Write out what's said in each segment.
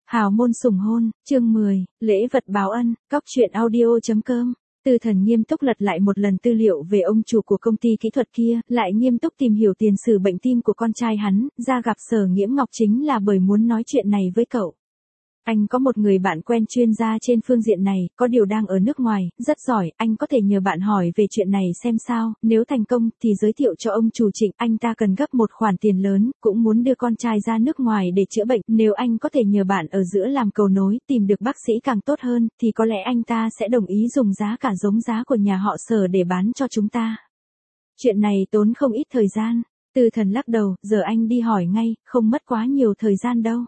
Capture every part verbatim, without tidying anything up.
Hào môn sủng hôn, chương mười, lễ vật báo ân, cóc truyện audio chấm com. Tư Thần nghiêm túc lật lại một lần tư liệu về ông chủ của công ty kỹ thuật kia, lại nghiêm túc tìm hiểu tiền sử bệnh tim của con trai hắn, ra gặp Sở Nghiễm Ngọc chính là bởi muốn nói chuyện này với cậu. Anh có một người bạn quen chuyên gia trên phương diện này, có điều đang ở nước ngoài, rất giỏi, anh có thể nhờ bạn hỏi về chuyện này xem sao, nếu thành công thì giới thiệu cho ông chủ Trịnh, anh ta cần gấp một khoản tiền lớn, cũng muốn đưa con trai ra nước ngoài để chữa bệnh, nếu anh có thể nhờ bạn ở giữa làm cầu nối, tìm được bác sĩ càng tốt hơn, thì có lẽ anh ta sẽ đồng ý dùng giá cả giống giá của nhà họ Sở để bán cho chúng ta. Chuyện này tốn không ít thời gian. Tư Thần lắc đầu, giờ anh đi hỏi ngay, không mất quá nhiều thời gian đâu.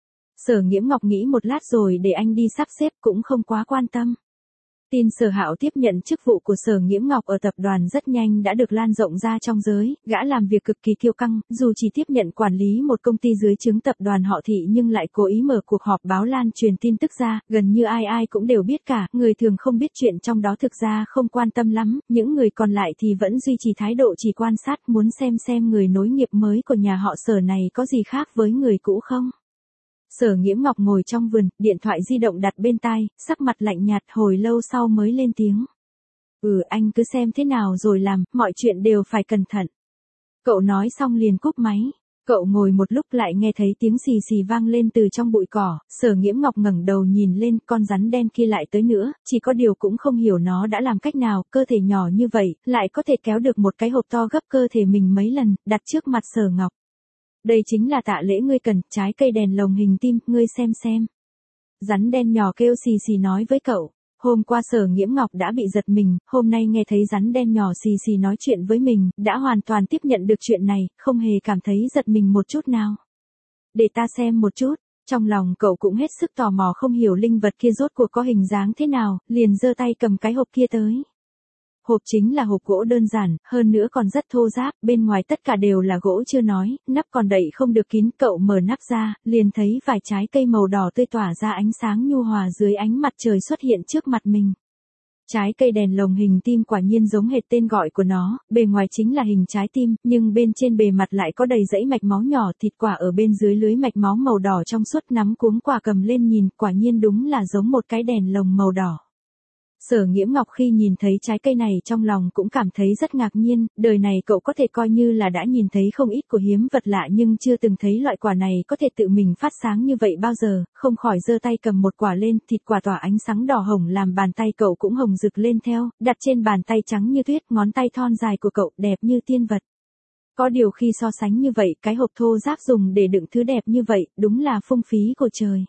Sở Nghiễm Ngọc nghĩ một lát rồi để anh đi sắp xếp, cũng không quá quan tâm. Tin Sở Hạo tiếp nhận chức vụ của Sở Nghiễm Ngọc ở tập đoàn rất nhanh đã được lan rộng ra trong giới, gã làm việc cực kỳ kiêu căng, dù chỉ tiếp nhận quản lý một công ty dưới trướng tập đoàn họ Thị nhưng lại cố ý mở cuộc họp báo lan truyền tin tức ra, gần như ai ai cũng đều biết cả, người thường không biết chuyện trong đó thực ra không quan tâm lắm, những người còn lại thì vẫn duy trì thái độ chỉ quan sát, muốn xem xem người nối nghiệp mới của nhà họ Sở này có gì khác với người cũ không. Sở Nghiễm Ngọc ngồi trong vườn, điện thoại di động đặt bên tai, sắc mặt lạnh nhạt, hồi lâu sau mới lên tiếng. Ừ, anh cứ xem thế nào rồi làm, mọi chuyện đều phải cẩn thận. Cậu nói xong liền cúp máy. Cậu ngồi một lúc lại nghe thấy tiếng xì xì vang lên từ trong bụi cỏ, Sở Nghiễm Ngọc ngẩng đầu nhìn lên, con rắn đen kia lại tới nữa, chỉ có điều cũng không hiểu nó đã làm cách nào, cơ thể nhỏ như vậy, lại có thể kéo được một cái hộp to gấp cơ thể mình mấy lần, đặt trước mặt Sở Ngọc. Đây chính là tạ lễ ngươi cần, trái cây đèn lồng hình tim, ngươi xem xem. Rắn đen nhỏ kêu xì xì nói với cậu. Hôm qua Sở Nghiễm Ngọc đã bị giật mình, hôm nay nghe thấy rắn đen nhỏ xì xì nói chuyện với mình, đã hoàn toàn tiếp nhận được chuyện này, không hề cảm thấy giật mình một chút nào. Để ta xem một chút, trong lòng cậu cũng hết sức tò mò không hiểu linh vật kia rốt cuộc có hình dáng thế nào, liền giơ tay cầm cái hộp kia tới. Hộp chính là hộp gỗ đơn giản, hơn nữa còn rất thô ráp, bên ngoài tất cả đều là gỗ chưa nói, nắp còn đậy không được kín, cậu mở nắp ra, liền thấy vài trái cây màu đỏ tươi tỏa ra ánh sáng nhu hòa dưới ánh mặt trời xuất hiện trước mặt mình. Trái cây đèn lồng hình tim quả nhiên giống hệt tên gọi của nó, bề ngoài chính là hình trái tim, nhưng bên trên bề mặt lại có đầy dãy mạch máu nhỏ, thịt quả ở bên dưới lưới mạch máu màu đỏ trong suốt, nắm cuống quả cầm lên nhìn, quả nhiên đúng là giống một cái đèn lồng màu đỏ. Sở Nghiễm Ngọc khi nhìn thấy trái cây này trong lòng cũng cảm thấy rất ngạc nhiên, đời này cậu có thể coi như là đã nhìn thấy không ít của hiếm vật lạ nhưng chưa từng thấy loại quả này có thể tự mình phát sáng như vậy bao giờ, không khỏi giơ tay cầm một quả lên, thịt quả tỏa ánh sáng đỏ hồng làm bàn tay cậu cũng hồng rực lên theo, đặt trên bàn tay trắng như tuyết, ngón tay thon dài của cậu đẹp như tiên vật. Có điều khi so sánh như vậy, cái hộp thô ráp dùng để đựng thứ đẹp như vậy, đúng là phung phí của trời.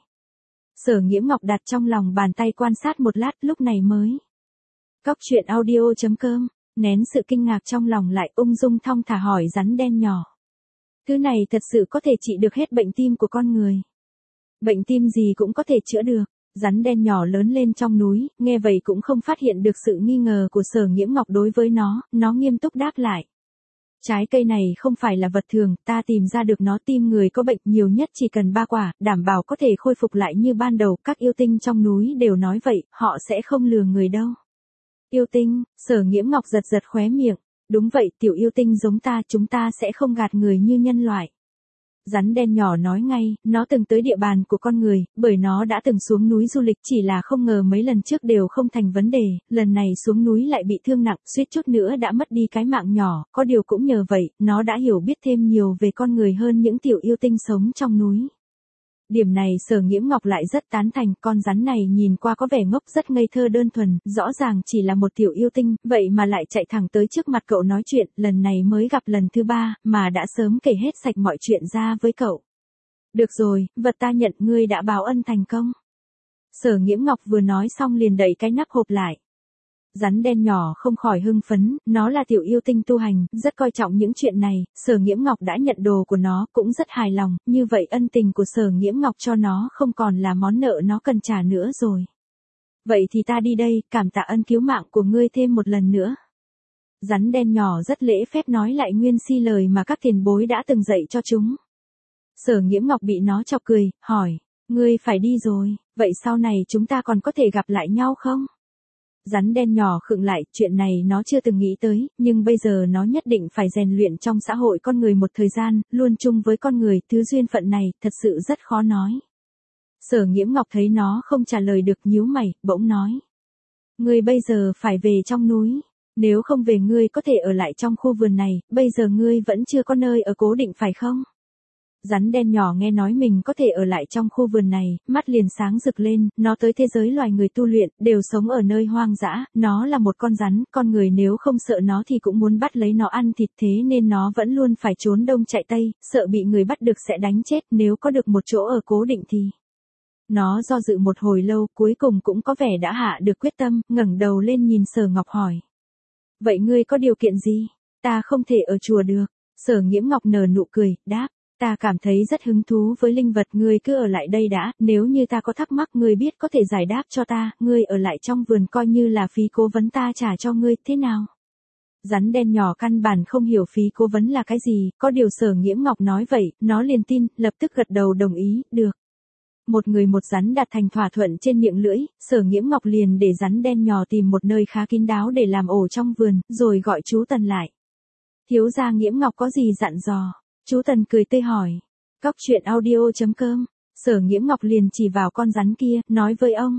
Sở Nghiễm Ngọc đặt trong lòng bàn tay quan sát một lát, lúc này mới. Cóc truyện audio chấm com, nén sự kinh ngạc trong lòng lại, ung dung thong thả hỏi rắn đen nhỏ. Thứ này thật sự có thể trị được hết bệnh tim của con người. Bệnh tim gì cũng có thể chữa được. Rắn đen nhỏ lớn lên trong núi, nghe vậy cũng không phát hiện được sự nghi ngờ của Sở Nghiễm Ngọc đối với nó, nó nghiêm túc đáp lại. Trái cây này không phải là vật thường, ta tìm ra được nó, tim người có bệnh nhiều nhất chỉ cần ba quả, đảm bảo có thể khôi phục lại như ban đầu, các yêu tinh trong núi đều nói vậy, họ sẽ không lừa người đâu. Yêu tinh, Sở Nghiễm Ngọc giật giật khóe miệng, đúng vậy, tiểu yêu tinh giống ta, chúng ta sẽ không gạt người như nhân loại. Rắn đen nhỏ nói ngay, nó từng tới địa bàn của con người, bởi nó đã từng xuống núi du lịch, chỉ là không ngờ mấy lần trước đều không thành vấn đề, lần này xuống núi lại bị thương nặng, suýt chút nữa đã mất đi cái mạng nhỏ, có điều cũng nhờ vậy, nó đã hiểu biết thêm nhiều về con người hơn những tiểu yêu tinh sống trong núi. Điểm này Sở Nghiễm Ngọc lại rất tán thành, con rắn này nhìn qua có vẻ ngốc rất ngây thơ đơn thuần, rõ ràng chỉ là một tiểu yêu tinh, vậy mà lại chạy thẳng tới trước mặt cậu nói chuyện, lần này mới gặp lần thứ ba, mà đã sớm kể hết sạch mọi chuyện ra với cậu. Được rồi, vật ta nhận, ngươi đã báo ân thành công. Sở Nghiễm Ngọc vừa nói xong liền đẩy cái nắp hộp lại. Rắn đen nhỏ không khỏi hưng phấn, nó là tiểu yêu tinh tu hành, rất coi trọng những chuyện này, Sở Nghiễm Ngọc đã nhận đồ của nó, cũng rất hài lòng, như vậy ân tình của Sở Nghiễm Ngọc cho nó không còn là món nợ nó cần trả nữa rồi. Vậy thì ta đi đây, cảm tạ ân cứu mạng của ngươi thêm một lần nữa. Rắn đen nhỏ rất lễ phép nói lại nguyên si lời mà các tiền bối đã từng dạy cho chúng. Sở Nghiễm Ngọc bị nó chọc cười, hỏi, ngươi phải đi rồi, vậy sau này chúng ta còn có thể gặp lại nhau không? Rắn đen nhỏ khựng lại, chuyện này nó chưa từng nghĩ tới, nhưng bây giờ nó nhất định phải rèn luyện trong xã hội con người một thời gian, luôn chung với con người, thứ duyên phận này, thật sự rất khó nói. Sở Nghiễm Ngọc thấy nó không trả lời được nhíu mày, bỗng nói. Ngươi bây giờ phải về trong núi. Nếu không về ngươi có thể ở lại trong khu vườn này, bây giờ ngươi vẫn chưa có nơi ở cố định phải không? Rắn đen nhỏ nghe nói mình có thể ở lại trong khu vườn này, mắt liền sáng rực lên, nó tới thế giới loài người tu luyện, đều sống ở nơi hoang dã, nó là một con rắn, con người nếu không sợ nó thì cũng muốn bắt lấy nó ăn thịt, thế nên nó vẫn luôn phải trốn đông chạy tây, sợ bị người bắt được sẽ đánh chết, nếu có được một chỗ ở cố định thì... Nó do dự một hồi lâu, cuối cùng cũng có vẻ đã hạ được quyết tâm, ngẩng đầu lên nhìn Sở Ngọc hỏi. Vậy ngươi có điều kiện gì? Ta không thể ở chùa được. Sở Nghiễm Ngọc nở nụ cười, đáp. Ta cảm thấy rất hứng thú với linh vật, ngươi cứ ở lại đây đã, nếu như ta có thắc mắc ngươi biết có thể giải đáp cho ta, ngươi ở lại trong vườn coi như là phí cố vấn ta trả cho ngươi, thế nào? Rắn đen nhỏ căn bản không hiểu phí cố vấn là cái gì, có điều Sở Nghiễm Ngọc nói vậy, nó liền tin, lập tức gật đầu đồng ý, được. Một người một rắn đạt thành thỏa thuận trên miệng lưỡi, Sở Nghiễm Ngọc liền để rắn đen nhỏ tìm một nơi khá kín đáo để làm ổ trong vườn, rồi gọi chú Tần lại. Thiếu gia Nghiễm Ngọc có gì dặn dò? Chú Tần cười tươi hỏi. Cóc truyện audio chấm com. Sở Nghiễm Ngọc liền chỉ vào con rắn kia, nói với ông.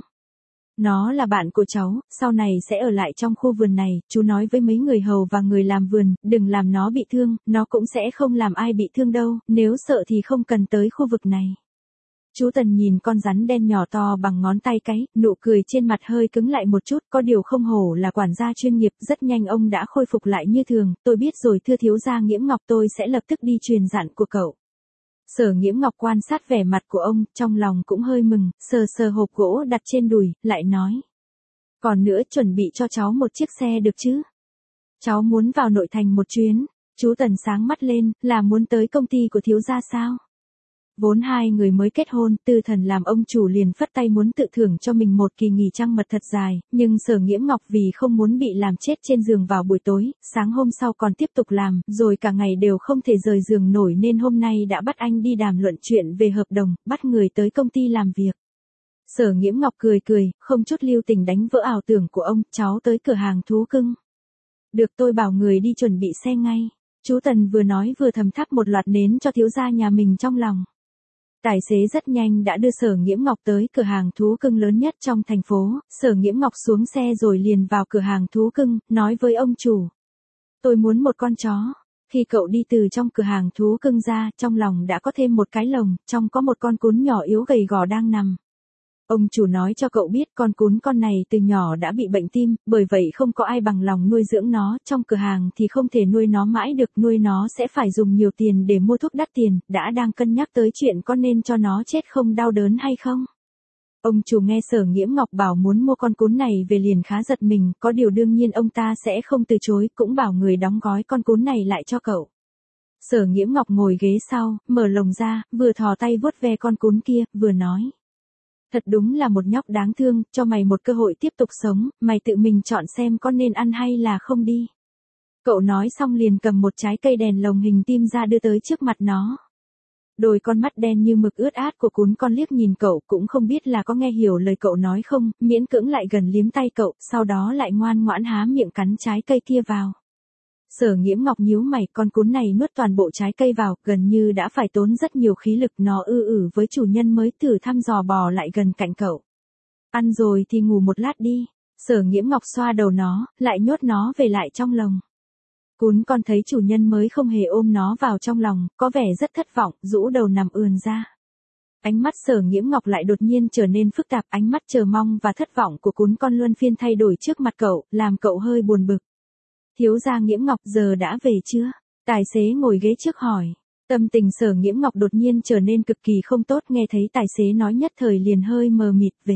Nó là bạn của cháu, sau này sẽ ở lại trong khu vườn này, chú nói với mấy người hầu và người làm vườn, đừng làm nó bị thương, nó cũng sẽ không làm ai bị thương đâu, nếu sợ thì không cần tới khu vực này. Chú Tần nhìn con rắn đen nhỏ to bằng ngón tay cái, nụ cười trên mặt hơi cứng lại một chút, có điều không hổ là quản gia chuyên nghiệp, rất nhanh ông đã khôi phục lại như thường, tôi biết rồi thưa thiếu gia Nghiễm Ngọc, tôi sẽ lập tức đi truyền dặn của cậu. Sở Nghiễm Ngọc quan sát vẻ mặt của ông, trong lòng cũng hơi mừng, sờ sờ hộp gỗ đặt trên đùi, lại nói. Còn nữa chuẩn bị cho cháu một chiếc xe được chứ? Cháu muốn vào nội thành một chuyến. Chú Tần sáng mắt lên, là muốn tới công ty của thiếu gia sao? Vốn hai người mới kết hôn, Tư Thần làm ông chủ liền phất tay muốn tự thưởng cho mình một kỳ nghỉ trăng mật thật dài, nhưng Sở Nghiễm Ngọc vì không muốn bị làm chết trên giường vào buổi tối, sáng hôm sau còn tiếp tục làm, rồi cả ngày đều không thể rời giường nổi nên hôm nay đã bắt anh đi đàm luận chuyện về hợp đồng, bắt người tới công ty làm việc. Sở Nghiễm Ngọc cười cười, không chút lưu tình đánh vỡ ảo tưởng của ông, cháu tới cửa hàng thú cưng. Được, tôi bảo người đi chuẩn bị xe ngay. Chú Tần vừa nói vừa thầm thắp một loạt nến cho thiếu gia nhà mình trong lòng. Tài xế rất nhanh đã đưa Sở Nghiễm Ngọc tới cửa hàng thú cưng lớn nhất trong thành phố, Sở Nghiễm Ngọc xuống xe rồi liền vào cửa hàng thú cưng, nói với ông chủ. Tôi muốn một con chó. Khi cậu đi từ trong cửa hàng thú cưng ra, trong lòng đã có thêm một cái lồng, trong có một con cún nhỏ yếu gầy gò đang nằm. Ông chủ nói cho cậu biết con cún con này từ nhỏ đã bị bệnh tim, bởi vậy không có ai bằng lòng nuôi dưỡng nó, trong cửa hàng thì không thể nuôi nó mãi được, nuôi nó sẽ phải dùng nhiều tiền để mua thuốc đắt tiền, đã đang cân nhắc tới chuyện có nên cho nó chết không đau đớn hay không. Ông chủ nghe Sở Nghiễm Ngọc bảo muốn mua con cún này về liền khá giật mình, có điều đương nhiên ông ta sẽ không từ chối, cũng bảo người đóng gói con cún này lại cho cậu. Sở Nghiễm Ngọc ngồi ghế sau, mở lồng ra, vừa thò tay vuốt ve con cún kia, vừa nói. Thật đúng là một nhóc đáng thương, cho mày một cơ hội tiếp tục sống, mày tự mình chọn xem có nên ăn hay là không đi. Cậu nói xong liền cầm một trái cây đèn lồng hình tim ra đưa tới trước mặt nó. Đôi con mắt đen như mực ướt át của cún con liếc nhìn cậu, cũng không biết là có nghe hiểu lời cậu nói không, miễn cưỡng lại gần liếm tay cậu, sau đó lại ngoan ngoãn há miệng cắn trái cây kia vào. Sở Nghiễm Ngọc nhíu mày, con cún này nuốt toàn bộ trái cây vào, gần như đã phải tốn rất nhiều khí lực, nó ư ử với chủ nhân mới thử thăm dò bò lại gần cạnh cậu. Ăn rồi thì ngủ một lát đi. Sở Nghiễm Ngọc xoa đầu nó, lại nhốt nó về lại trong lồng. Cún con thấy chủ nhân mới không hề ôm nó vào trong lòng, có vẻ rất thất vọng, rũ đầu nằm ườn ra. Ánh mắt Sở Nghiễm Ngọc lại đột nhiên trở nên phức tạp, ánh mắt chờ mong và thất vọng của cún con luân phiên thay đổi trước mặt cậu, làm cậu hơi buồn bực. Thiếu gia Nghiễm Ngọc giờ đã về chưa? Tài xế ngồi ghế trước hỏi. Tâm tình Sở Nghiễm Ngọc đột nhiên trở nên cực kỳ không tốt, nghe thấy tài xế nói nhất thời liền hơi mờ mịt về.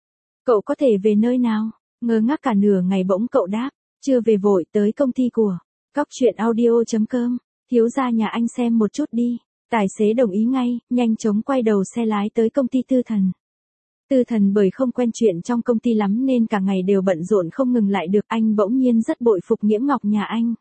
Cậu có thể về nơi nào? Ngơ ngác cả nửa ngày bỗng cậu đáp. Chưa về vội, tới công ty của cóc truyện audio chấm com. Thiếu gia nhà anh xem một chút đi. Tài xế đồng ý ngay, nhanh chóng quay đầu xe lái tới công ty Tư Thần. Tư Thần bởi không quen chuyện trong công ty lắm nên cả ngày đều bận rộn không ngừng lại được, anh bỗng nhiên rất bội phục Nghiễm Ngọc nhà anh.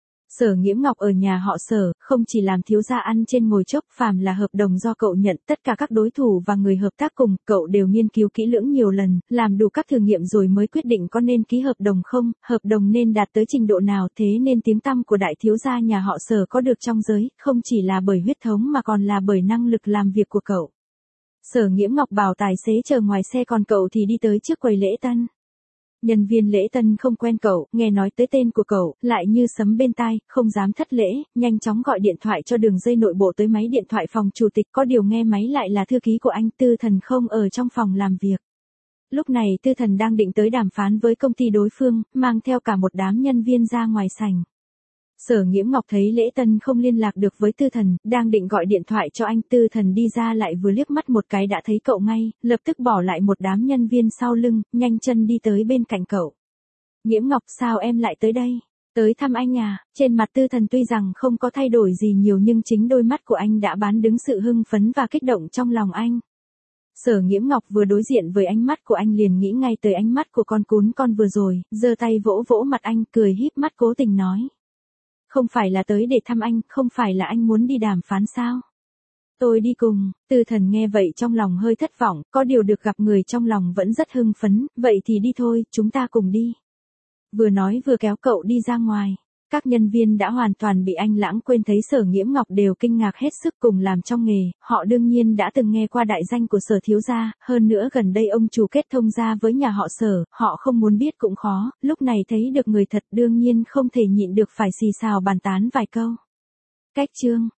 Sở Nghiễm Ngọc ở nhà họ Sở, không chỉ làm thiếu gia ăn trên ngồi chốc, phàm là hợp đồng do cậu nhận, tất cả các đối thủ và người hợp tác cùng, cậu đều nghiên cứu kỹ lưỡng nhiều lần, làm đủ các thử nghiệm rồi mới quyết định có nên ký hợp đồng không, hợp đồng nên đạt tới trình độ nào, thế nên tiếng tăm của đại thiếu gia nhà họ Sở có được trong giới, không chỉ là bởi huyết thống mà còn là bởi năng lực làm việc của cậu. Sở Nghiễm Ngọc bảo tài xế chờ ngoài xe còn cậu thì đi tới trước quầy lễ tân. Nhân viên lễ tân không quen cậu, nghe nói tới tên của cậu, lại như sấm bên tai, không dám thất lễ, nhanh chóng gọi điện thoại cho đường dây nội bộ tới máy điện thoại phòng chủ tịch, có điều nghe máy lại là thư ký của anh. Tư Thần không ở trong phòng làm việc. Lúc này Tư Thần đang định tới đàm phán với công ty đối phương, mang theo cả một đám nhân viên ra ngoài sảnh. Sở Nghiễm Ngọc thấy Lễ Tân không liên lạc được với Tư Thần, đang định gọi điện thoại cho anh. Tư Thần đi ra lại vừa liếc mắt một cái đã thấy cậu ngay, lập tức bỏ lại một đám nhân viên sau lưng, nhanh chân đi tới bên cạnh cậu. Nghiễm Ngọc, sao em lại tới đây? Tới thăm anh à? Trên mặt Tư Thần tuy rằng không có thay đổi gì nhiều nhưng chính đôi mắt của anh đã bán đứng sự hưng phấn và kích động trong lòng anh. Sở Nghiễm Ngọc vừa đối diện với ánh mắt của anh liền nghĩ ngay tới ánh mắt của con cún con vừa rồi, giơ tay vỗ vỗ mặt anh, cười híp mắt cố tình nói. Không phải là tới để thăm anh, không phải là anh muốn đi đàm phán sao? Tôi đi cùng. Tư Thần nghe vậy trong lòng hơi thất vọng, có điều được gặp người trong lòng vẫn rất hưng phấn, vậy thì đi thôi, chúng ta cùng đi. Vừa nói vừa kéo cậu đi ra ngoài. Các nhân viên đã hoàn toàn bị anh lãng quên, thấy Sở Nghiễm Ngọc đều kinh ngạc hết sức. Cùng làm trong nghề, họ đương nhiên đã từng nghe qua đại danh của Sở thiếu gia, hơn nữa gần đây ông chủ kết thông gia với nhà họ Sở, họ không muốn biết cũng khó, lúc này thấy được người thật đương nhiên không thể nhịn được phải xì xào bàn tán vài câu. Cách chương